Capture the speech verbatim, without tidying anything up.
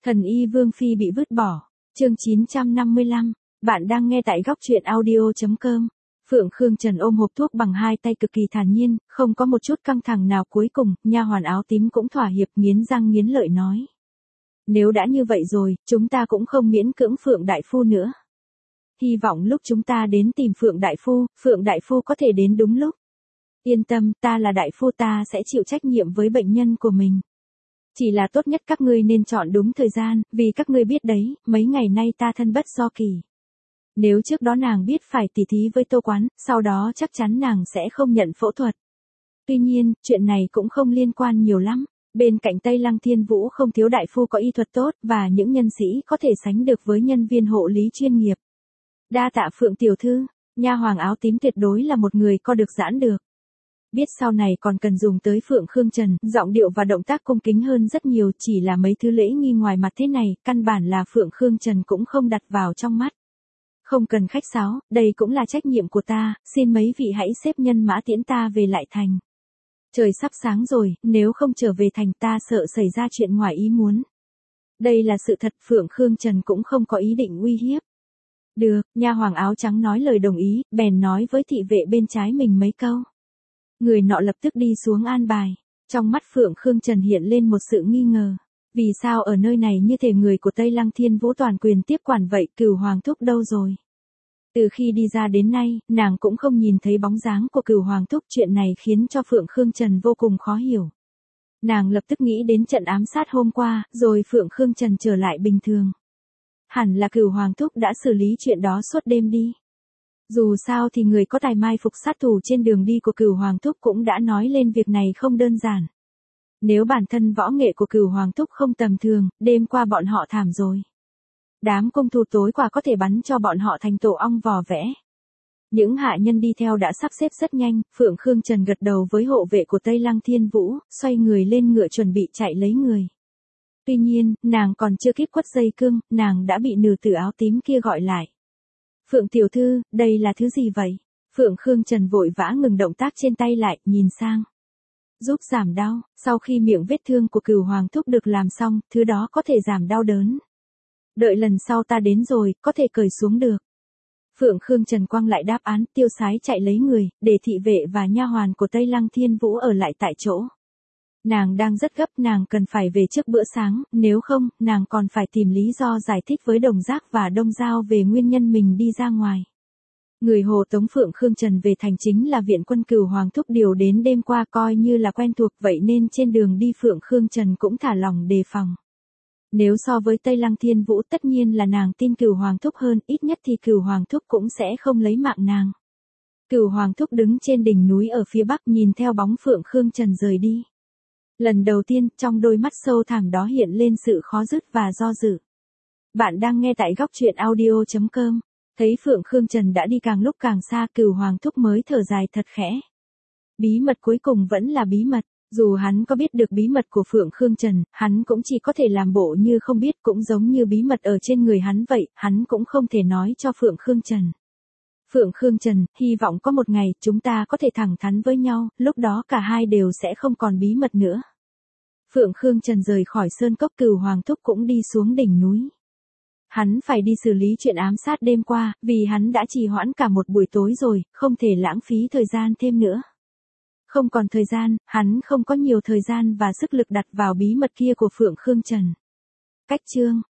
Thần y Vương Phi bị vứt bỏ. Chương chín trăm năm mươi lăm. Bạn đang nghe tại góc truyện audio chấm com. Phượng Khương Trần ôm hộp thuốc bằng hai tay cực kỳ thản nhiên, không có một chút căng thẳng nào. Cuối cùng, nha hoàn áo tím cũng thỏa hiệp, nghiến răng nghiến lợi nói: nếu đã như vậy rồi, chúng ta cũng không miễn cưỡng Phượng đại phu nữa. Hy vọng lúc chúng ta đến tìm Phượng đại phu, Phượng đại phu có thể đến đúng lúc. Yên tâm, ta là đại phu, ta sẽ chịu trách nhiệm với bệnh nhân của mình. Chỉ là tốt nhất các ngươi nên chọn đúng thời gian, vì các ngươi biết đấy, mấy ngày nay ta thân bất do kỳ. Nếu trước đó nàng biết phải tỉ thí với Tô Quán, sau đó chắc chắn nàng sẽ không nhận phẫu thuật. Tuy nhiên, chuyện này cũng không liên quan nhiều lắm. Bên cạnh Tây Lăng Thiên Vũ không thiếu đại phu có y thuật tốt, và những nhân sĩ có thể sánh được với nhân viên hộ lý chuyên nghiệp. Đa tạ Phượng tiểu thư, nha hoàng áo tím tuyệt đối là một người co được giãn được. Biết sau này còn cần dùng tới Phượng Khương Trần, giọng điệu và động tác cung kính hơn rất nhiều, chỉ là mấy thứ lễ nghi ngoài mặt thế này, căn bản là Phượng Khương Trần cũng không đặt vào trong mắt. Không cần khách sáo, đây cũng là trách nhiệm của ta, xin mấy vị hãy xếp nhân mã tiễn ta về lại thành. Trời sắp sáng rồi, nếu không trở về thành ta sợ xảy ra chuyện ngoài ý muốn. Đây là sự thật, Phượng Khương Trần cũng không có ý định uy hiếp. Được, nha hoàng áo trắng nói lời đồng ý, bèn nói với thị vệ bên trái mình mấy câu. Người nọ lập tức đi xuống an bài. Trong mắt Phượng Khương Trần hiện lên một sự nghi ngờ. Vì sao ở nơi này như thể người của Tây Lăng Thiên Vũ toàn quyền tiếp quản vậy, Cửu Hoàng Thúc đâu rồi? Từ khi đi ra đến nay, nàng cũng không nhìn thấy bóng dáng của Cửu Hoàng Thúc, chuyện này khiến cho Phượng Khương Trần vô cùng khó hiểu. Nàng lập tức nghĩ đến trận ám sát hôm qua, rồi Phượng Khương Trần trở lại bình thường. Hẳn là Cửu Hoàng Thúc đã xử lý chuyện đó suốt đêm đi. Dù sao thì người có tài mai phục sát thủ trên đường đi của Cửu Hoàng Thúc cũng đã nói lên việc này không đơn giản. Nếu bản thân võ nghệ của Cửu Hoàng Thúc không tầm thường, đêm qua bọn họ thảm rồi. Đám cung thủ tối qua có thể bắn cho bọn họ thành tổ ong vò vẽ. Những hạ nhân đi theo đã sắp xếp rất nhanh, Phượng Khương Trần gật đầu với hộ vệ của Tây Lăng Thiên Vũ, xoay người lên ngựa chuẩn bị chạy lấy người. Tuy nhiên, nàng còn chưa kịp quất dây cương, nàng đã bị nữ tử áo tím kia gọi lại. Phượng tiểu thư, đây là thứ gì vậy? Phượng Khương Trần vội vã ngừng động tác trên tay lại, nhìn sang. Giúp giảm đau, sau khi miệng vết thương của Cửu Hoàng Thúc được làm xong, thứ đó có thể giảm đau đớn. Đợi lần sau ta đến rồi, có thể cởi xuống được. Phượng Khương Trần quăng lại đáp án, tiêu sái chạy lấy người, để thị vệ và nha hoàn của Tây Lăng Thiên Vũ ở lại tại chỗ. Nàng đang rất gấp, nàng cần phải về trước bữa sáng, nếu không, nàng còn phải tìm lý do giải thích với Đồng Giác và Đông Giao về nguyên nhân mình đi ra ngoài. Người hộ tống Phượng Khương Trần về thành chính là viện quân Cửu Hoàng Thúc điều đến đêm qua, coi như là quen thuộc, vậy nên trên đường đi Phượng Khương Trần cũng thả lòng đề phòng. Nếu so với Tây Lăng Thiên Vũ tất nhiên là nàng tin Cửu Hoàng Thúc hơn, ít nhất thì Cửu Hoàng Thúc cũng sẽ không lấy mạng nàng. Cửu Hoàng Thúc đứng trên đỉnh núi ở phía bắc nhìn theo bóng Phượng Khương Trần rời đi. Lần đầu tiên, trong đôi mắt sâu thẳm đó hiện lên sự khó dứt và do dự. Bạn đang nghe tại góc truyện audio chấm com. Thấy Phượng Khương Trần đã đi càng lúc càng xa, Cửu Hoàng Thúc mới thở dài thật khẽ. Bí mật cuối cùng vẫn là bí mật. Dù hắn có biết được bí mật của Phượng Khương Trần, hắn cũng chỉ có thể làm bộ như không biết, cũng giống như bí mật ở trên người hắn vậy, hắn cũng không thể nói cho Phượng Khương Trần. Phượng Khương Trần, hy vọng có một ngày chúng ta có thể thẳng thắn với nhau, lúc đó cả hai đều sẽ không còn bí mật nữa. Phượng Khương Trần rời khỏi sơn cốc, Cửu Hoàng Thúc cũng đi xuống đỉnh núi. Hắn phải đi xử lý chuyện ám sát đêm qua, vì hắn đã trì hoãn cả một buổi tối rồi, không thể lãng phí thời gian thêm nữa. Không còn thời gian, hắn không có nhiều thời gian và sức lực đặt vào bí mật kia của Phượng Khương Trần. Cách chương